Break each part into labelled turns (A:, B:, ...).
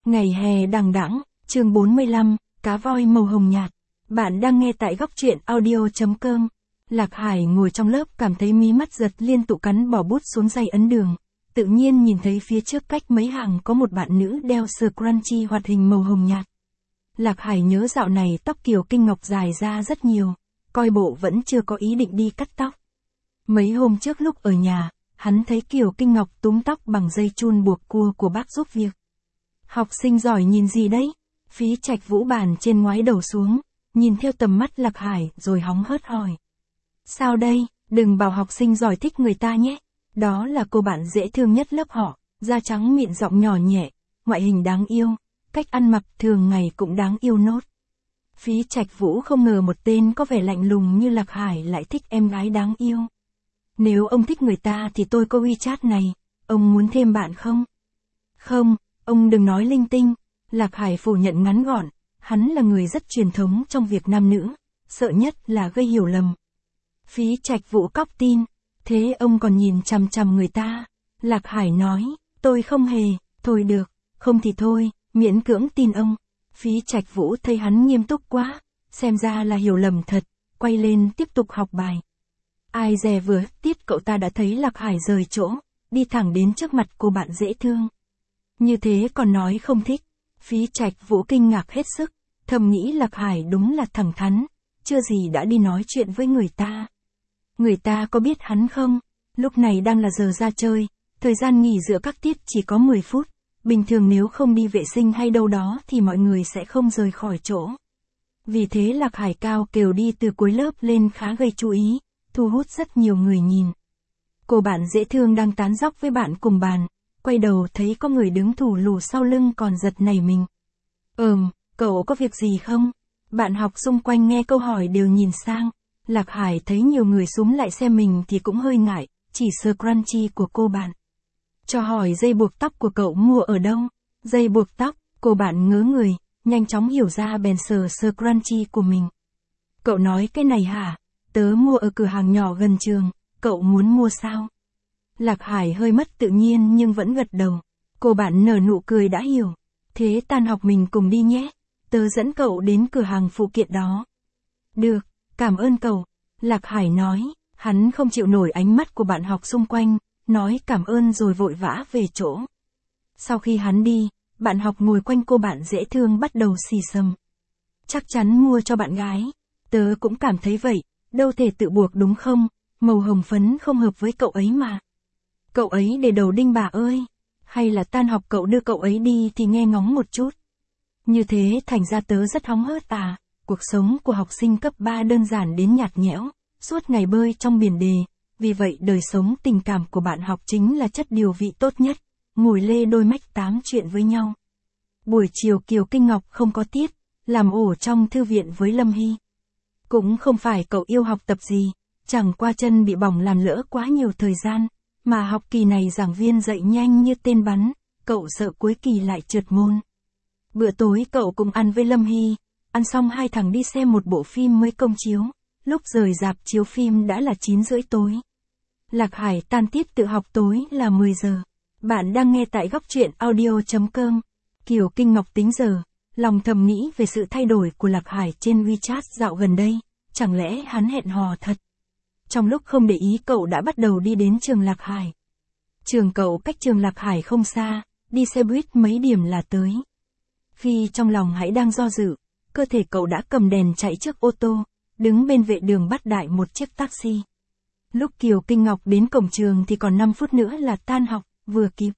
A: Ngày hè đằng đẵng, chương 45, cá voi màu hồng nhạt. Bạn đang nghe tại góc truyện audio.com. Lạc Hải ngồi trong lớp cảm thấy mí mắt giật liên tục cắn bỏ bút xuống giày ấn đường. Tự nhiên nhìn thấy phía trước cách mấy hàng có một bạn nữ đeo scrunchie hoạt hình màu hồng nhạt. Lạc Hải nhớ dạo này tóc Kiều Kinh Ngọc dài ra rất nhiều, coi bộ vẫn chưa có ý định đi cắt tóc. Mấy hôm trước lúc ở nhà, hắn thấy Kiều Kinh Ngọc túm tóc bằng dây chun buộc cua của bác giúp việc. Học sinh giỏi nhìn gì đấy? Phí Trạch Vũ bàn trên ngoái đầu xuống, nhìn theo tầm mắt Lạc Hải rồi hóng hớt hỏi. Sao đây, đừng bảo học sinh giỏi thích người ta nhé. Đó là cô bạn dễ thương nhất lớp họ, da trắng mịn giọng nhỏ nhẹ, ngoại hình đáng yêu, cách ăn mặc thường ngày cũng đáng yêu nốt. Phí Trạch Vũ không ngờ một tên có vẻ lạnh lùng như Lạc Hải lại thích em gái đáng yêu. Nếu ông thích người ta thì tôi có WeChat này, ông muốn thêm bạn không? Không, ông đừng nói linh tinh. Lạc Hải phủ nhận ngắn gọn, hắn là người rất truyền thống trong việc nam nữ, sợ nhất là gây hiểu lầm. Phí Trạch Vũ cóc tin, thế ông còn nhìn chằm chằm người ta. Lạc Hải nói, tôi không hề, thôi được, không thì thôi, miễn cưỡng tin ông. Phí Trạch Vũ thấy hắn nghiêm túc quá, xem ra là hiểu lầm thật, quay lên tiếp tục học bài. Ai dè vừa tiết cậu ta đã thấy Lạc Hải rời chỗ, đi thẳng đến trước mặt cô bạn dễ thương. Như thế còn nói không thích. Phí Trạch Vũ kinh ngạc hết sức, thầm nghĩ Lạc Hải đúng là thẳng thắn, chưa gì đã đi nói chuyện với người ta. Người ta có biết hắn không? Lúc này đang là giờ ra chơi, thời gian nghỉ giữa các tiết chỉ có 10 phút, bình thường nếu không đi vệ sinh hay đâu đó thì mọi người sẽ không rời khỏi chỗ. Vì thế Lạc Hải cao kều đi từ cuối lớp lên khá gây chú ý, thu hút rất nhiều người nhìn. Cô bạn dễ thương đang tán dóc với bạn cùng bàn, quay đầu thấy có người đứng thủ lù sau lưng còn giật nảy mình. Cậu có việc gì không? Bạn học xung quanh nghe câu hỏi đều nhìn sang. Lạc Hải thấy nhiều người xúm lại xem mình thì cũng hơi ngại, chỉ scrunchie của cô bạn. Cho hỏi dây buộc tóc của cậu mua ở đâu? Dây buộc tóc, cô bạn ngớ người, nhanh chóng hiểu ra bèn sờ scrunchie của mình. Cậu nói cái này hả? Tớ mua ở cửa hàng nhỏ gần trường, cậu muốn mua sao? Lạc Hải hơi mất tự nhiên nhưng vẫn gật đầu. Cô bạn nở nụ cười đã hiểu. Thế tan học mình cùng đi nhé. Tớ dẫn cậu đến cửa hàng phụ kiện đó. Được, cảm ơn cậu. Lạc Hải nói. Hắn không chịu nổi ánh mắt của bạn học xung quanh, nói cảm ơn rồi vội vã về chỗ. Sau khi hắn đi, bạn học ngồi quanh cô bạn dễ thương bắt đầu xì xầm. Chắc chắn mua cho bạn gái. Tớ cũng cảm thấy vậy, đâu thể tự buộc đúng không? Màu hồng phấn không hợp với cậu ấy mà. Cậu ấy để đầu đinh bà ơi. Hay là tan học cậu đưa cậu ấy đi thì nghe ngóng một chút. Như thế thành ra tớ rất hóng hớt à. Cuộc sống của học sinh cấp 3 đơn giản đến nhạt nhẽo, suốt ngày bơi trong biển đề. Vì vậy đời sống tình cảm của bạn học chính là chất điều vị tốt nhất. Ngồi lê đôi mách tám chuyện với nhau. Buổi chiều Kiều Kinh Ngọc không có tiết, làm ổ trong thư viện với Lâm Hy. Cũng không phải cậu yêu học tập gì, chẳng qua chân bị bỏng làm lỡ quá nhiều thời gian. Mà học kỳ này giảng viên dạy nhanh như tên bắn, cậu sợ cuối kỳ lại trượt môn. Bữa tối cậu cùng ăn với Lâm Hy, ăn xong hai thằng đi xem một bộ phim mới công chiếu, lúc rời rạp chiếu phim đã là 9:30 tối. Lạc Hải tan tiết tự học tối là 10 giờ. Bạn đang nghe tại góc truyện audio.com. Kiều Kinh Ngọc tính giờ, lòng thầm nghĩ về sự thay đổi của Lạc Hải trên WeChat dạo gần đây, chẳng lẽ hắn hẹn hò thật? Trong lúc không để ý cậu đã bắt đầu đi đến trường Lạc Hải. Trường cậu cách trường Lạc Hải không xa, đi xe buýt mấy điểm là tới. Khi trong lòng hãy đang do dự, cơ thể cậu đã cầm đèn chạy trước ô tô, đứng bên vệ đường bắt đại một chiếc taxi. Lúc Kiều Kinh Ngọc đến cổng trường thì còn 5 phút nữa là tan học, vừa kịp.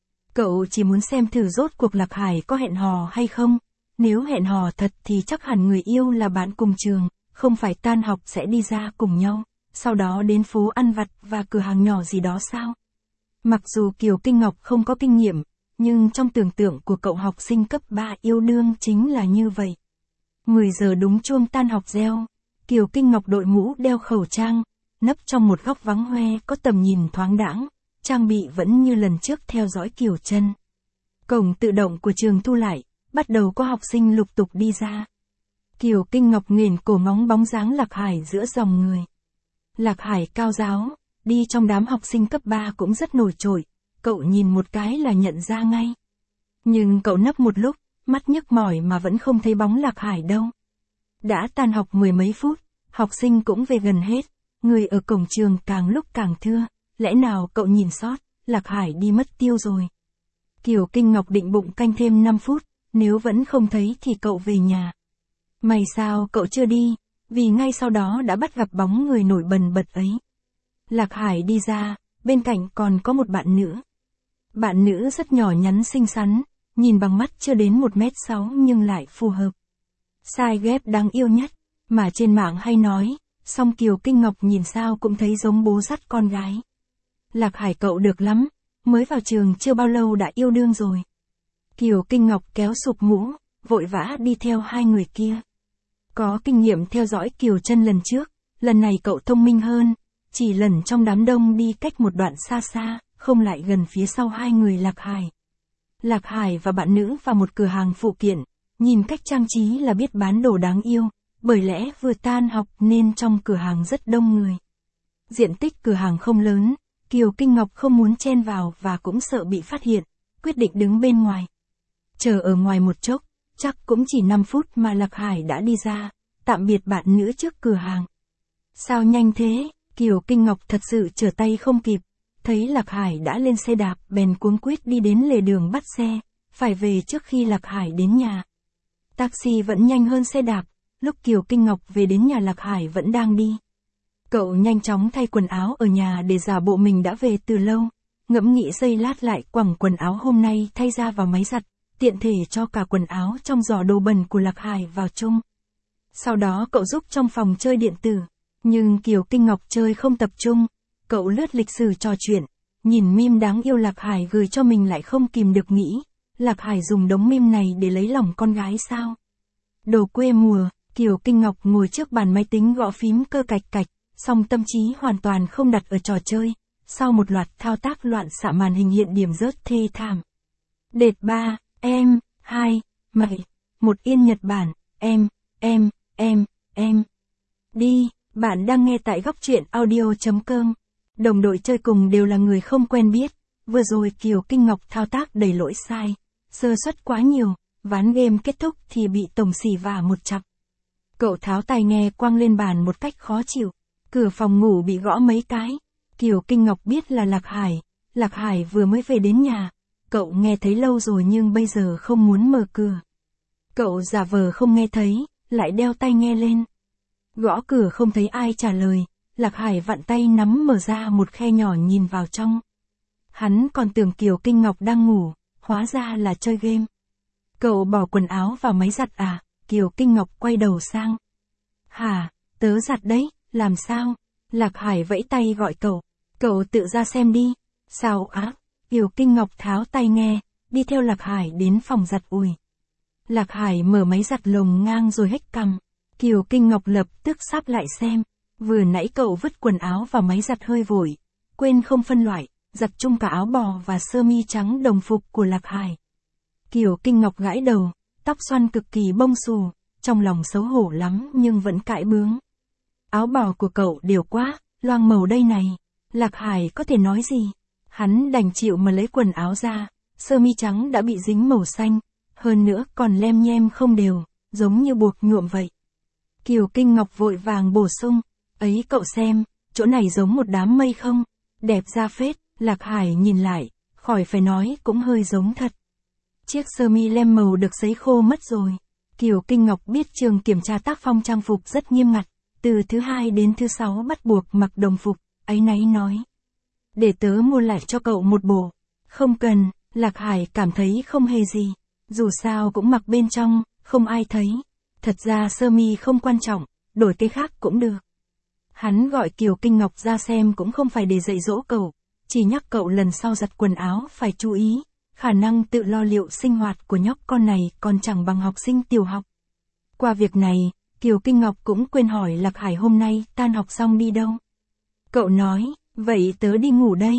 A: Cậu chỉ muốn xem thử rốt cuộc Lạc Hải có hẹn hò hay không. Nếu hẹn hò thật thì chắc hẳn người yêu là bạn cùng trường, không phải tan học sẽ đi ra cùng nhau. Sau đó đến phố ăn vặt và cửa hàng nhỏ gì đó sao? Mặc dù Kiều Kinh Ngọc không có kinh nghiệm, nhưng trong tưởng tượng của cậu học sinh cấp 3 yêu đương chính là như vậy. 10 giờ đúng chuông tan học reo, Kiều Kinh Ngọc đội mũ đeo khẩu trang, nấp trong một góc vắng hoe có tầm nhìn thoáng đãng, trang bị vẫn như lần trước theo dõi Kiều Chân. Cổng tự động của trường thu lại, bắt đầu có học sinh lục tục đi ra. Kiều Kinh Ngọc nghển cổ ngóng bóng dáng Lạc Hải giữa dòng người. Lạc Hải cao ráo, đi trong đám học sinh cấp 3 cũng rất nổi trội, cậu nhìn một cái là nhận ra ngay. Nhưng cậu nấp một lúc, mắt nhức mỏi mà vẫn không thấy bóng Lạc Hải đâu. Đã tan học mười mấy phút, học sinh cũng về gần hết, người ở cổng trường càng lúc càng thưa, lẽ nào cậu nhìn sót, Lạc Hải đi mất tiêu rồi. Kiều Kinh Ngọc định bụng canh thêm 5 phút, nếu vẫn không thấy thì cậu về nhà. May sao cậu chưa đi, vì ngay sau đó đã bắt gặp bóng người nổi bần bật ấy. Lạc Hải đi ra, bên cạnh còn có một bạn nữ. Bạn nữ rất nhỏ nhắn xinh xắn, nhìn bằng mắt chưa đến 1m6 nhưng lại phù hợp. Size ghép đáng yêu nhất, mà trên mạng hay nói, song Kiều Kinh Ngọc nhìn sao cũng thấy giống bố dắt con gái. Lạc Hải cậu được lắm, mới vào trường chưa bao lâu đã yêu đương rồi. Kiều Kinh Ngọc kéo sụp mũ, vội vã đi theo hai người kia. Có kinh nghiệm theo dõi Kiều Chân lần trước, lần này cậu thông minh hơn, chỉ lần trong đám đông đi cách một đoạn xa xa, không lại gần phía sau hai người Lạc Hải. Lạc Hải và bạn nữ vào một cửa hàng phụ kiện, nhìn cách trang trí là biết bán đồ đáng yêu, bởi lẽ vừa tan học nên trong cửa hàng rất đông người. Diện tích cửa hàng không lớn, Kiều Kinh Ngọc không muốn chen vào và cũng sợ bị phát hiện, quyết định đứng bên ngoài. Chờ ở ngoài một chốc, chắc cũng chỉ 5 phút mà Lạc Hải đã đi ra, tạm biệt bạn nữ trước cửa hàng. Sao nhanh thế, Kiều Kinh Ngọc thật sự trở tay không kịp, thấy Lạc Hải đã lên xe đạp bèn cuống quýt đi đến lề đường bắt xe, phải về trước khi Lạc Hải đến nhà. Taxi vẫn nhanh hơn xe đạp, lúc Kiều Kinh Ngọc về đến nhà Lạc Hải vẫn đang đi. Cậu nhanh chóng thay quần áo ở nhà để giả bộ mình đã về từ lâu, ngẫm nghĩ giây lát lại quẳng quần áo hôm nay thay ra vào máy giặt, tiện thể cho cả quần áo trong giỏ đồ bẩn của Lạc Hải vào chung. Sau đó cậu giúp trong phòng chơi điện tử, nhưng Kiều Kinh Ngọc chơi không tập trung, cậu lướt lịch sử trò chuyện, nhìn meme đáng yêu Lạc Hải gửi cho mình lại không kìm được nghĩ, Lạc Hải dùng đống meme này để lấy lòng con gái sao? Đồ quê mùa, Kiều Kinh Ngọc ngồi trước bàn máy tính gõ phím cơ cạch cạch, song tâm trí hoàn toàn không đặt ở trò chơi, sau một loạt thao tác loạn xạ màn hình hiện điểm rớt thê thảm. Đệt 3, em, 2, mày, 1 Yên Nhật Bản, em. Đi, bạn đang nghe tại góc truyện audio.com. Đồng đội chơi cùng đều là người không quen biết, vừa rồi Kiều Kinh Ngọc thao tác đầy lỗi sai, sơ suất quá nhiều, ván game kết thúc thì bị tổng xỉ vả một chặp. Cậu tháo tai nghe quăng lên bàn một cách khó chịu, cửa phòng ngủ bị gõ mấy cái, Kiều Kinh Ngọc biết là Lạc Hải vừa mới về đến nhà, cậu nghe thấy lâu rồi nhưng bây giờ không muốn mở cửa. Cậu giả vờ không nghe thấy, lại đeo tai nghe lên. Gõ cửa không thấy ai trả lời, Lạc Hải vặn tay nắm mở ra một khe nhỏ nhìn vào trong. Hắn còn tưởng Kiều Kinh Ngọc đang ngủ, hóa ra là chơi game. Cậu bỏ quần áo vào máy giặt à? Kiều Kinh Ngọc quay đầu sang. Hả, tớ giặt đấy, làm sao? Lạc Hải vẫy tay gọi cậu tự ra xem đi. Sao á? Kiều Kinh Ngọc tháo tai nghe, đi theo Lạc Hải đến phòng giặt ủi. Lạc Hải mở máy giặt lồng ngang rồi hếch cằm. Kiều Kinh Ngọc lập tức sáp lại xem. Vừa nãy cậu vứt quần áo vào máy giặt hơi vội, quên không phân loại, giặt chung cả áo bò và sơ mi trắng đồng phục của Lạc Hải. Kiều Kinh Ngọc gãi đầu, tóc xoăn cực kỳ bông xù, trong lòng xấu hổ lắm nhưng vẫn cãi bướng. Áo bò của cậu đều quá, loang màu đây này. Lạc Hải có thể nói gì? Hắn đành chịu mà lấy quần áo ra, sơ mi trắng đã bị dính màu xanh, hơn nữa còn lem nhem không đều, giống như buộc nhuộm vậy. Kiều Kinh Ngọc vội vàng bổ sung, ấy cậu xem, chỗ này giống một đám mây không? Đẹp ra phết. Lạc Hải nhìn lại, khỏi phải nói cũng hơi giống thật. Chiếc sơ mi lem màu được sấy khô mất rồi. Kiều Kinh Ngọc biết trường kiểm tra tác phong trang phục rất nghiêm ngặt, từ thứ 2 đến thứ 6 bắt buộc mặc đồng phục, áy náy nói. Để tớ mua lại cho cậu một bộ. Không cần, Lạc Hải cảm thấy không hề gì, dù sao cũng mặc bên trong, không ai thấy. Thật ra sơ mi không quan trọng, đổi cái khác cũng được. Hắn gọi Kiều Kinh Ngọc ra xem cũng không phải để dạy dỗ cậu, chỉ nhắc cậu lần sau giặt quần áo phải chú ý, khả năng tự lo liệu sinh hoạt của nhóc con này còn chẳng bằng học sinh tiểu học. Qua việc này, Kiều Kinh Ngọc cũng quên hỏi Lạc Hải hôm nay tan học xong đi đâu. Cậu nói, vậy tớ đi ngủ đây.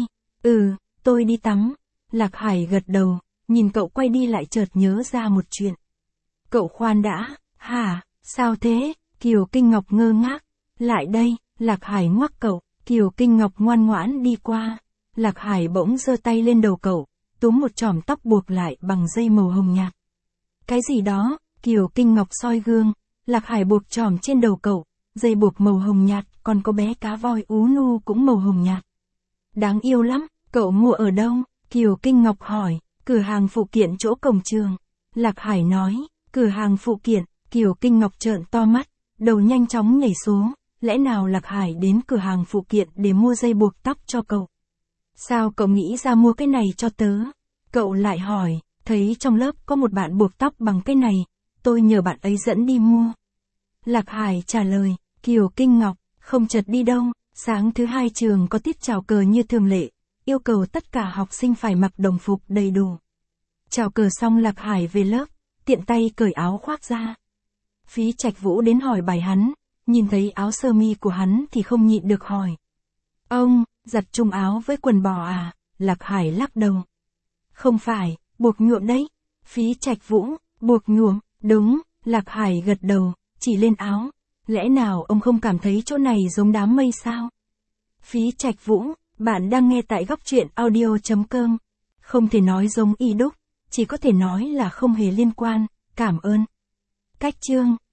A: Tôi đi tắm. Lạc Hải gật đầu, nhìn cậu quay đi lại chợt nhớ ra một chuyện. Cậu khoan đã, hả, sao thế? Kiều Kinh Ngọc ngơ ngác. Lại đây, Lạc Hải ngoắc cậu, Kiều Kinh Ngọc ngoan ngoãn đi qua. Lạc Hải bỗng giơ tay lên đầu cậu, túm một chòm tóc buộc lại bằng dây màu hồng nhạt. Cái gì đó, Kiều Kinh Ngọc soi gương, Lạc Hải buộc chòm trên đầu cậu, dây buộc màu hồng nhạt, còn có bé cá voi ú nu cũng màu hồng nhạt. Đáng yêu lắm, cậu mua ở đâu? Kiều Kinh Ngọc hỏi, cửa hàng phụ kiện chỗ cổng trường. Lạc Hải nói, cửa hàng phụ kiện, Kiều Kinh Ngọc trợn to mắt, đầu nhanh chóng nhảy số, lẽ nào Lạc Hải đến cửa hàng phụ kiện để mua dây buộc tóc cho cậu? Sao cậu nghĩ ra mua cái này cho tớ? Cậu lại hỏi, thấy trong lớp có một bạn buộc tóc bằng cái này, tôi nhờ bạn ấy dẫn đi mua. Lạc Hải trả lời, Kiều Kinh Ngọc, không chật đi đâu, sáng thứ hai trường có tiết chào cờ như thường lệ, yêu cầu tất cả học sinh phải mặc đồng phục đầy đủ. Chào cờ xong Lạc Hải về lớp, tiện tay cởi áo khoác ra. Phí Trạch Vũ đến hỏi bài hắn, nhìn thấy áo sơ mi của hắn thì không nhịn được hỏi. Ông, giặt chung áo với quần bò à? Lạc Hải lắc đầu. Không phải, buộc nhuộm đấy. Phí Trạch Vũ, buộc nhuộm, đúng, Lạc Hải gật đầu, chỉ lên áo. Lẽ nào ông không cảm thấy chỗ này giống đám mây sao? Phí Trạch Vũ, bạn đang nghe tại góc truyện audio.com. Không thể nói giống y đúc, chỉ có thể nói là không hề liên quan, cảm ơn. Cách chương